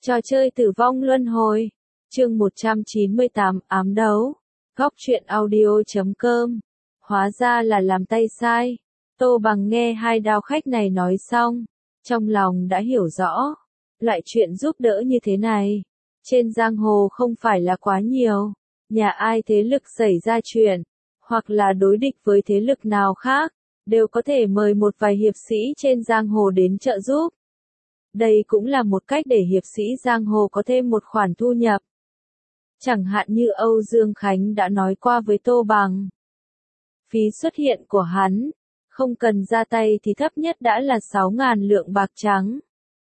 Trò chơi tử vong luân hồi. Chương 198 ám đấu. Góc truyện audio.com. Hóa ra là làm tay sai. Tô Bằng nghe hai đao khách này nói xong, trong lòng đã hiểu rõ. Loại chuyện giúp đỡ như thế này, trên giang hồ không phải là quá nhiều. Nhà ai thế lực xảy ra chuyện, hoặc là đối địch với thế lực nào khác, đều có thể mời một vài hiệp sĩ trên giang hồ đến trợ giúp. Đây cũng là một cách để hiệp sĩ giang hồ có thêm một khoản thu nhập. Chẳng hạn như Âu Dương Khánh đã nói qua với Tô Bằng. Phí xuất hiện của hắn, không cần ra tay thì thấp nhất đã là 6.000 lượng bạc trắng.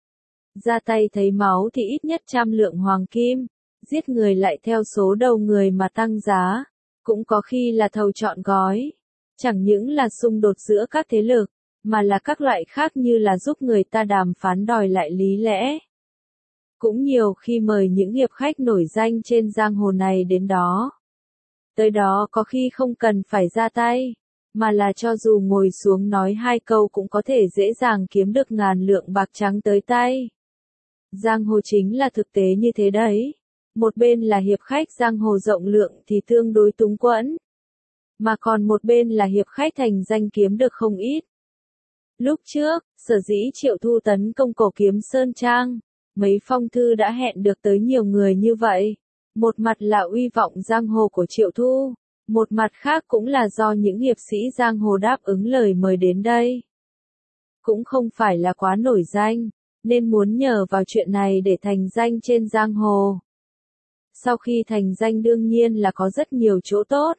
Ra tay thấy máu thì ít nhất 100 lượng hoàng kim, giết người lại theo số đầu người mà tăng giá, cũng có khi là thầu trọn gói. Chẳng những là xung đột giữa các thế lực, mà là các loại khác như là giúp người ta đàm phán đòi lại lý lẽ. Cũng nhiều khi mời những hiệp khách nổi danh trên giang hồ này đến đó. Tới đó có khi không cần phải ra tay, mà là cho dù ngồi xuống nói hai câu cũng có thể dễ dàng kiếm được 1.000 lượng bạc trắng tới tay. Giang hồ chính là thực tế như thế đấy. Một bên là hiệp khách giang hồ rộng lượng thì tương đối túng quẫn, mà còn một bên là hiệp khách thành danh kiếm được không ít. Lúc trước, sở dĩ Triệu Thu tấn công Cổ Kiếm Sơn Trang, mấy phong thư đã hẹn được tới nhiều người như vậy. Một mặt là uy vọng giang hồ của Triệu Thu, một mặt khác cũng là do những hiệp sĩ giang hồ đáp ứng lời mời đến đây. Cũng không phải là quá nổi danh, nên muốn nhờ vào chuyện này để thành danh trên giang hồ. Sau khi thành danh đương nhiên là có rất nhiều chỗ tốt.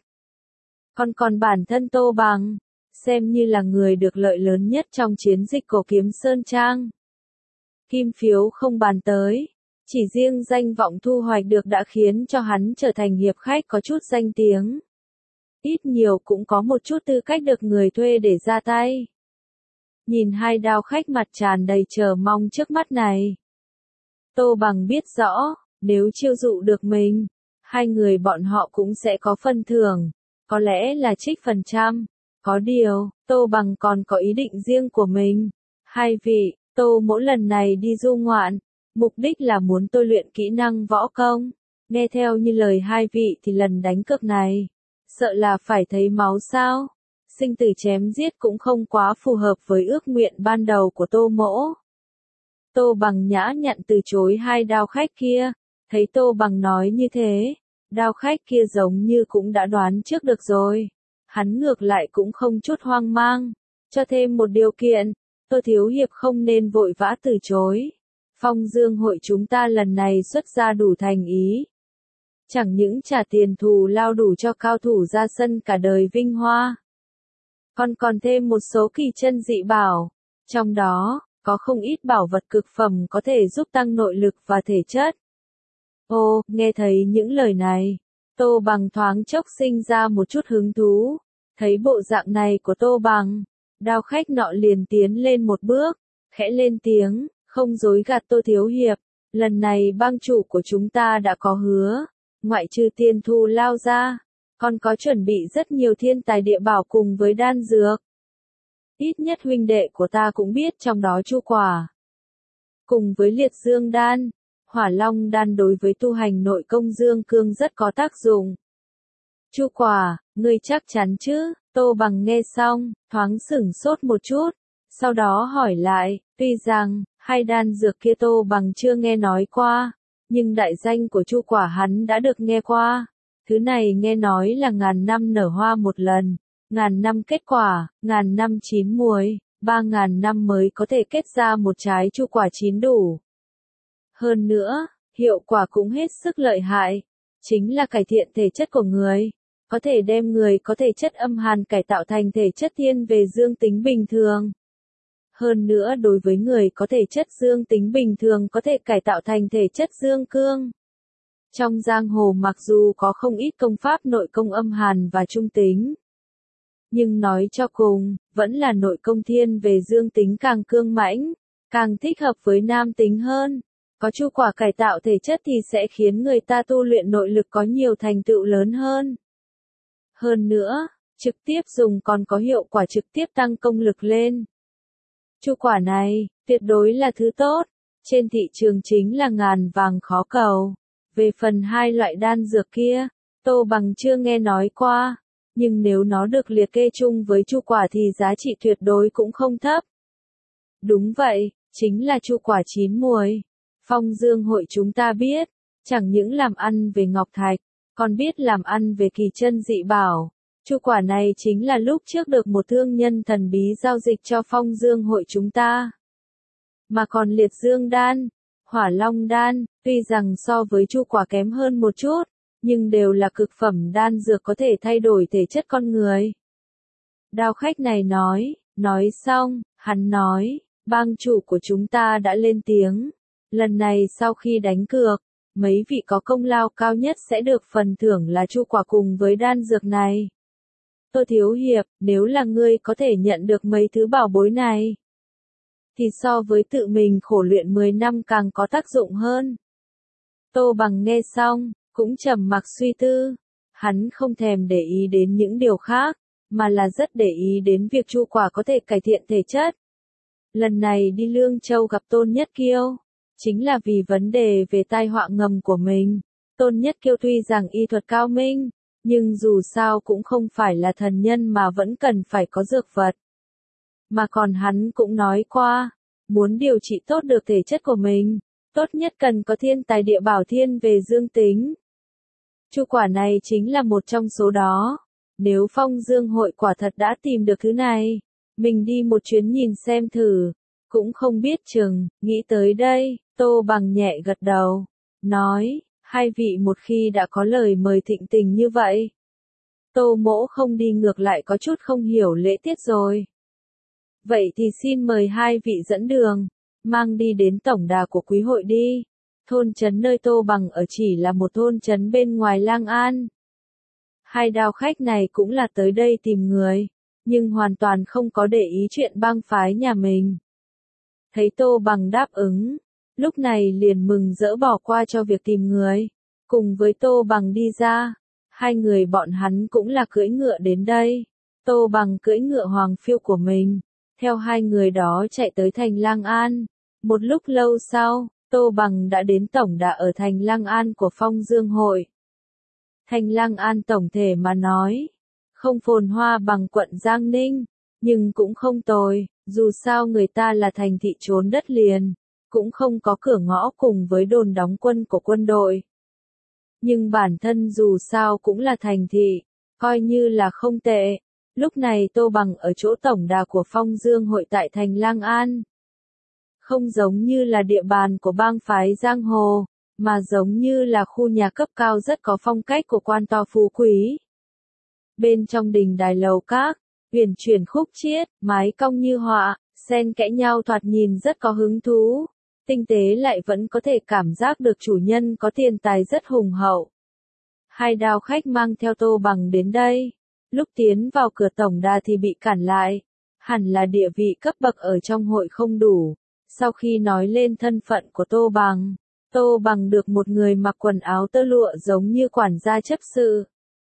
Còn bản thân Tô Bằng, xem như là người được lợi lớn nhất trong chiến dịch Cổ Kiếm Sơn Trang. Kim phiếu không bàn tới, chỉ riêng danh vọng thu hoạch được đã khiến cho hắn trở thành hiệp khách có chút danh tiếng. Ít nhiều cũng có một chút tư cách được người thuê để ra tay. Nhìn hai đao khách mặt tràn đầy chờ mong trước mắt này, Tô Bằng biết rõ, nếu chiêu dụ được mình, hai người bọn họ cũng sẽ có phân thưởng, có lẽ là trích phần trăm. Có điều, Tô Bằng còn có ý định riêng của mình. Hai vị, Tô mỗi lần này đi du ngoạn, mục đích là muốn tôi luyện kỹ năng võ công. Nghe theo như lời hai vị thì lần đánh cược này, sợ là phải thấy máu sao? Sinh tử chém giết cũng không quá phù hợp với ước nguyện ban đầu của Tô Mỗ. Tô Bằng nhã nhặn từ chối hai đao khách kia, thấy Tô Bằng nói như thế, đao khách kia giống như cũng đã đoán trước được rồi. Hắn ngược lại cũng không chút hoang mang, cho thêm một điều kiện, Tô thiếu hiệp không nên vội vã từ chối. Phong Dương hội chúng ta lần này xuất ra đủ thành ý. Chẳng những trả tiền thù lao đủ cho cao thủ ra sân cả đời vinh hoa, còn thêm một số kỳ chân dị bảo, trong đó có không ít bảo vật cực phẩm có thể giúp tăng nội lực và thể chất. Ô, nghe thấy những lời này, Tô Bằng thoáng chốc sinh ra một chút hứng thú. Thấy bộ dạng này của Tô Bằng, đao khách nọ liền tiến lên một bước, khẽ lên tiếng, không dối gạt Tô thiếu hiệp, lần này bang chủ của chúng ta đã có hứa, ngoại trừ tiền thù lao ra, còn có chuẩn bị rất nhiều thiên tài địa bảo cùng với đan dược. Ít nhất huynh đệ của ta cũng biết trong đó chu quả, cùng với liệt dương đan, hỏa long đan đối với tu hành nội công dương cương rất có tác dụng. Chu quả, ngươi chắc chắn chứ? Tô Bằng nghe xong, thoáng sửng sốt một chút, sau đó hỏi lại, tuy rằng, hai đan dược kia Tô Bằng chưa nghe nói qua, nhưng đại danh của chu quả hắn đã được nghe qua. Thứ này nghe nói là 1.000 năm nở hoa một lần, 1.000 năm kết quả, 1.000 năm chín muồi, 3.000 năm mới có thể kết ra một trái chu quả chín đủ. Hơn nữa, hiệu quả cũng hết sức lợi hại, chính là cải thiện thể chất của người. Có thể đem người có thể chất âm hàn cải tạo thành thể chất thiên về dương tính bình thường. Hơn nữa đối với người có thể chất dương tính bình thường có thể cải tạo thành thể chất dương cương. Trong giang hồ mặc dù có không ít công pháp nội công âm hàn và trung tính, nhưng nói cho cùng, vẫn là nội công thiên về dương tính càng cương mãnh, càng thích hợp với nam tính hơn. Có chu quả cải tạo thể chất thì sẽ khiến người ta tu luyện nội lực có nhiều thành tựu lớn hơn. Hơn nữa, trực tiếp dùng còn có hiệu quả trực tiếp tăng công lực lên. Chu quả này, tuyệt đối là thứ tốt, Trên thị trường chính là ngàn vàng khó cầu. Về phần hai loại đan dược kia, Tô Bằng chưa nghe nói qua, nhưng nếu nó được liệt kê chung với chu quả thì giá trị tuyệt đối cũng không thấp. Đúng vậy, chính là chu quả chín muồi. Phong Dương hội chúng ta biết, chẳng những làm ăn về ngọc thạch, còn biết làm ăn về kỳ chân dị bảo. Chu quả này chính là lúc trước được một thương nhân thần bí giao dịch cho Phong Dương hội chúng ta. Mà còn liệt dương đan, hỏa long đan, tuy rằng so với chu quả kém hơn một chút, nhưng đều là cực phẩm đan dược có thể thay đổi thể chất con người. Đao khách này nói xong, hắn nói, bang chủ của chúng ta đã lên tiếng. Lần này sau khi đánh cược, mấy vị có công lao cao nhất sẽ được phần thưởng là chu quả cùng với đan dược này. Tô Thiếu Hiệp, nếu là ngươi có thể nhận được mấy thứ bảo bối này, thì so với tự mình khổ luyện 10 năm càng có tác dụng hơn. Tô Bằng nghe xong, cũng trầm mặc suy tư. Hắn không thèm để ý đến những điều khác, mà là rất để ý đến việc chu quả có thể cải thiện thể chất. Lần này đi Lương Châu gặp Tôn Nhất Kiêu, chính là vì vấn đề về tai họa ngầm của mình. Tôn Nhất Kiêu tuy rằng y thuật cao minh, nhưng dù sao cũng không phải là thần nhân mà vẫn cần phải có dược vật. Mà còn hắn cũng nói qua, muốn điều trị tốt được thể chất của mình, tốt nhất cần có thiên tài địa bảo thiên về dương tính. Chu quả này chính là một trong số đó. Nếu Phong Dương hội quả thật đã tìm được thứ này, mình đi một chuyến nhìn xem thử, cũng không biết chừng. Nghĩ tới đây, Tô Bằng nhẹ gật đầu, nói, hai vị một khi đã có lời mời thịnh tình như vậy, Tô mỗ không đi ngược lại có chút không hiểu lễ tiết rồi. Vậy thì xin mời hai vị dẫn đường, mang đi đến tổng đà của quý hội đi. Thôn trấn nơi Tô Bằng ở chỉ là một thôn trấn bên ngoài Lang An. Hai đao khách này cũng là tới đây tìm người, nhưng hoàn toàn không có để ý chuyện bang phái nhà mình. Thấy Tô Bằng đáp ứng, lúc này liền mừng rỡ bỏ qua cho việc tìm người, cùng với Tô Bằng đi ra. Hai người bọn hắn cũng là cưỡi ngựa đến đây. Tô Bằng cưỡi ngựa hoàng phiêu của mình, theo hai người đó chạy tới thành Lang An. Một lúc lâu sau, Tô Bằng đã đến tổng đà ở thành Lang An của Phong Dương hội. Thành Lang An tổng thể mà nói, không phồn hoa bằng quận Giang Ninh, nhưng cũng không tồi, dù sao người ta là thành thị trốn đất liền, cũng không có cửa ngõ cùng với đồn đóng quân của quân đội. Nhưng bản thân dù sao cũng là thành thị, coi như là không tệ. Lúc này Tô Bằng ở chỗ tổng đà của Phong Dương hội tại thành Lang An. Không giống như là địa bàn của bang phái giang hồ, mà giống như là khu nhà cấp cao rất có phong cách của quan to phú quý. Bên trong đình đài lầu các, huyền chuyển khúc chiết, mái cong như họa, xen kẽ nhau thoạt nhìn rất có hứng thú. Tinh tế lại vẫn có thể cảm giác được chủ nhân có tiền tài rất hùng hậu. Hai đao khách mang theo Tô Bằng đến đây. Lúc tiến vào cửa tổng đà thì bị cản lại. Hẳn là địa vị cấp bậc ở trong hội không đủ. Sau khi nói lên thân phận của Tô Bằng được một người mặc quần áo tơ lụa giống như quản gia chấp sự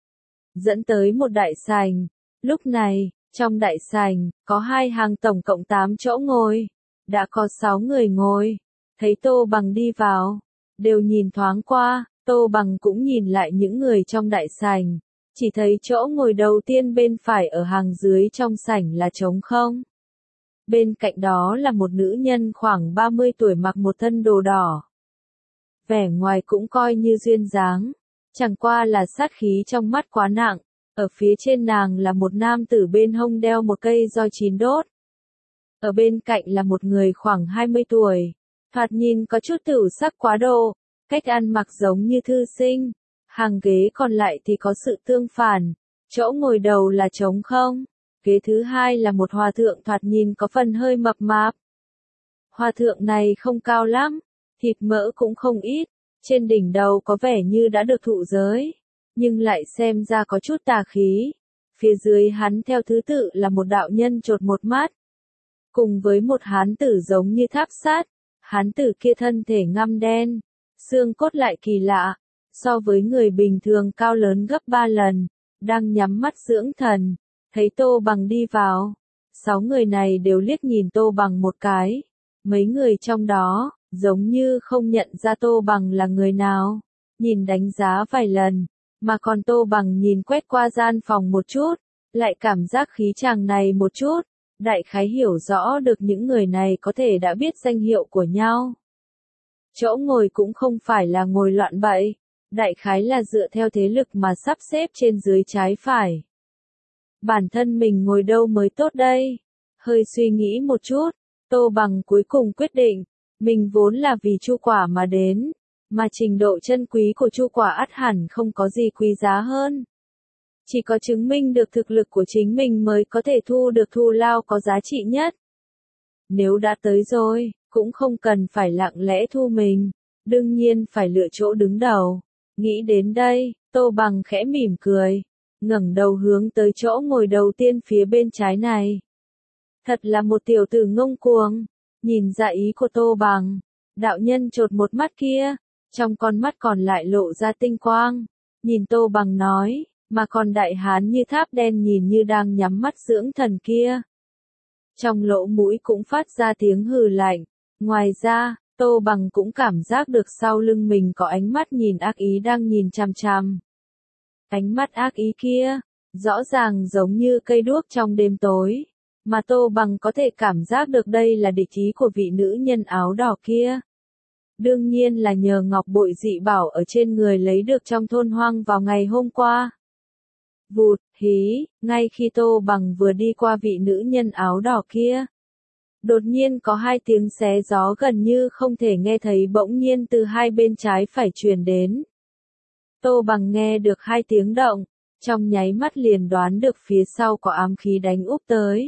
dẫn tới một đại sảnh. Lúc này, trong đại sảnh, có hai hàng tổng cộng 8 chỗ ngồi. Đã có 6 người ngồi. Thấy Tô Bằng đi vào, đều nhìn thoáng qua, Tô Bằng cũng nhìn lại những người trong đại sảnh. Chỉ thấy chỗ ngồi đầu tiên bên phải ở hàng dưới trong sảnh là trống không. Bên cạnh đó là một nữ nhân khoảng 30 tuổi mặc một thân đồ đỏ. Vẻ ngoài cũng coi như duyên dáng, chẳng qua là sát khí trong mắt quá nặng. Ở phía trên nàng là một nam tử bên hông đeo một cây roi chín đốt. Ở bên cạnh là một người khoảng 20 tuổi, thoạt nhìn có chút tử sắc quá độ, cách ăn mặc giống như thư sinh. Hàng ghế còn lại thì có sự tương phản, chỗ ngồi đầu là trống không, ghế thứ hai là một hòa thượng thoạt nhìn có phần hơi mập mạp. Hòa thượng này không cao lắm, thịt mỡ cũng không ít, trên đỉnh đầu có vẻ như đã được thụ giới, nhưng lại xem ra có chút tà khí. Phía dưới hắn theo thứ tự là một đạo nhân chột một mắt, cùng với một hán tử giống như tháp sát. Hán tử kia thân thể ngăm đen, xương cốt lại kỳ lạ, so với người bình thường cao lớn gấp 3 lần, đang nhắm mắt dưỡng thần. Thấy Tô Bằng đi vào, 6 người này đều liếc nhìn Tô Bằng một cái. Mấy người trong đó, giống như không nhận ra Tô Bằng là người nào, nhìn đánh giá vài lần, mà còn Tô Bằng nhìn quét qua gian phòng một chút, lại cảm giác khí chàng này một chút, đại khái hiểu rõ được những người này có thể đã biết danh hiệu của nhau. Chỗ ngồi cũng không phải là ngồi loạn bậy, đại khái là dựa theo thế lực mà sắp xếp trên dưới trái phải. Bản thân mình ngồi đâu mới tốt đây? Hơi suy nghĩ một chút, Tô Bằng cuối cùng quyết định, mình vốn là vì Chu Quả mà đến, mà trình độ chân quý của Chu Quả ắt hẳn không có gì quý giá hơn. Chỉ có chứng minh được thực lực của chính mình mới có thể thu được thù lao có giá trị nhất. Nếu đã tới rồi, cũng không cần phải lặng lẽ thu mình, đương nhiên phải lựa chỗ đứng đầu. Nghĩ đến đây, Tô Bằng khẽ mỉm cười, ngẩng đầu hướng tới chỗ ngồi đầu tiên phía bên trái này. Thật là một tiểu tử ngông cuồng, nhìn ra ý của Tô Bằng, đạo nhân chột một mắt kia, trong con mắt còn lại lộ ra tinh quang, nhìn Tô Bằng nói, mà còn đại hán như tháp đen nhìn như đang nhắm mắt dưỡng thần kia. Trong lỗ mũi cũng phát ra tiếng hừ lạnh, ngoài ra, Tô Bằng cũng cảm giác được sau lưng mình có ánh mắt nhìn ác ý đang nhìn chằm chằm. Ánh mắt ác ý kia, rõ ràng giống như cây đuốc trong đêm tối, mà Tô Bằng có thể cảm giác được đây là địch ý của vị nữ nhân áo đỏ kia. Đương nhiên là nhờ ngọc bội dị bảo ở trên người lấy được trong thôn hoang vào ngày hôm qua. Vụt, hí, ngay khi Tô Bằng vừa đi qua vị nữ nhân áo đỏ kia. Đột nhiên có hai tiếng xé gió gần như không thể nghe thấy bỗng nhiên từ hai bên trái phải truyền đến. Tô Bằng nghe được hai tiếng động, trong nháy mắt liền đoán được phía sau có ám khí đánh úp tới.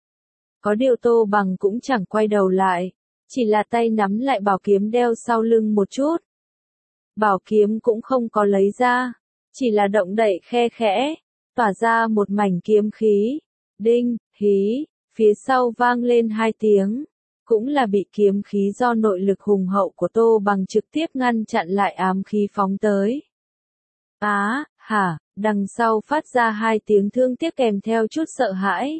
Có điều Tô Bằng cũng chẳng quay đầu lại, chỉ là tay nắm lại bảo kiếm đeo sau lưng một chút. Bảo kiếm cũng không có lấy ra, chỉ là động đậy khe khẽ, tỏa ra một mảnh kiếm khí. Đinh, hí, phía sau vang lên hai tiếng, cũng là bị kiếm khí do nội lực hùng hậu của Tô Bằng trực tiếp ngăn chặn lại ám khí phóng tới. Hả, đằng sau phát ra hai tiếng thương tiếc kèm theo chút sợ hãi.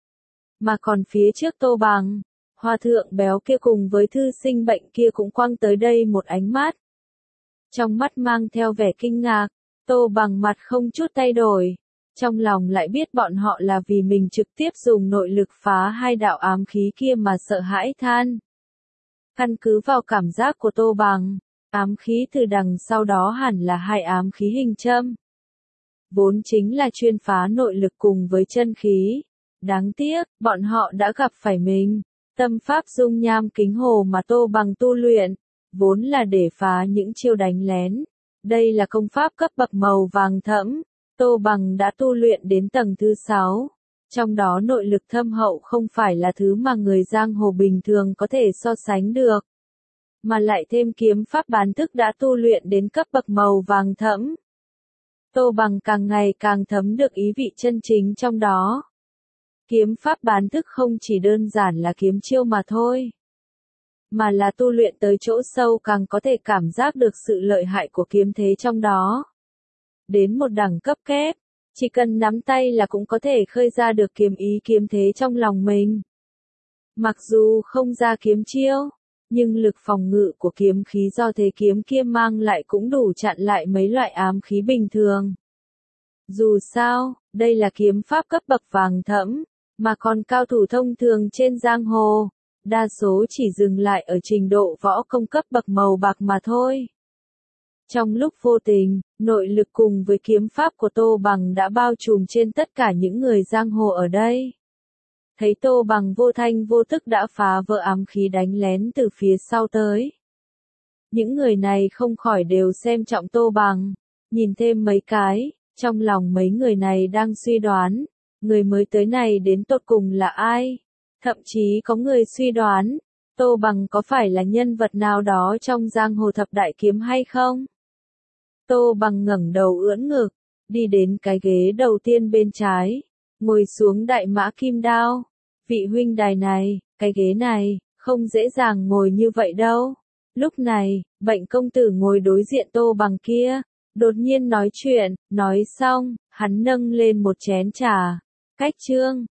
Mà còn phía trước Tô Bằng, hòa thượng béo kia cùng với thư sinh bệnh kia cũng quăng tới đây một ánh mắt. Trong mắt mang theo vẻ kinh ngạc, Tô Bằng mặt không chút thay đổi, trong lòng lại biết bọn họ là vì mình trực tiếp dùng nội lực phá hai đạo ám khí kia mà sợ hãi than. Căn cứ vào cảm giác của Tô Bằng, ám khí từ đằng sau đó hẳn là hai ám khí hình châm. Vốn chính là chuyên phá nội lực cùng với chân khí. Đáng tiếc, bọn họ đã gặp phải mình. Tâm pháp dung nham kính hồ mà Tô Bằng tu luyện, vốn là để phá những chiêu đánh lén. Đây là công pháp cấp bậc màu vàng thẫm, Tô Bằng đã tu luyện đến tầng thứ 6. Trong đó nội lực thâm hậu không phải là thứ mà người giang hồ bình thường có thể so sánh được. Mà lại thêm kiếm pháp bán thức đã tu luyện đến cấp bậc màu vàng thẫm. Tô Bằng càng ngày càng thấm được ý vị chân chính trong đó. Kiếm pháp bán thức không chỉ đơn giản là kiếm chiêu mà thôi, mà là tu luyện tới chỗ sâu càng có thể cảm giác được sự lợi hại của kiếm thế trong đó. Đến một đẳng cấp kép, chỉ cần nắm tay là cũng có thể khơi ra được kiếm ý kiếm thế trong lòng mình. Mặc dù không ra kiếm chiêu, nhưng lực phòng ngự của kiếm khí do thế kiếm kia mang lại cũng đủ chặn lại mấy loại ám khí bình thường. Dù sao, đây là kiếm pháp cấp bậc vàng thẫm, mà còn cao thủ thông thường trên giang hồ, đa số chỉ dừng lại ở trình độ võ công cấp bậc màu bạc mà thôi. Trong lúc vô tình, nội lực cùng với kiếm pháp của Tô Bằng đã bao trùm trên tất cả những người giang hồ ở đây. Thấy Tô Bằng vô thanh vô tức đã phá vỡ ám khí đánh lén từ phía sau tới. Những người này không khỏi đều xem trọng Tô Bằng, nhìn thêm mấy cái, trong lòng mấy người này đang suy đoán, người mới tới này đến tột cùng là ai? Thậm chí có người suy đoán, Tô Bằng có phải là nhân vật nào đó trong giang hồ thập đại kiếm hay không? Tô Bằng ngẩng đầu ưỡn ngực, đi đến cái ghế đầu tiên bên trái, ngồi xuống đại mã kim đao. Vị huynh đài này, cái ghế này, không dễ dàng ngồi như vậy đâu. Lúc này, Bệnh công tử ngồi đối diện Tô Bằng kia, đột nhiên nói chuyện, nói xong, hắn nâng lên một chén trà. Cách chương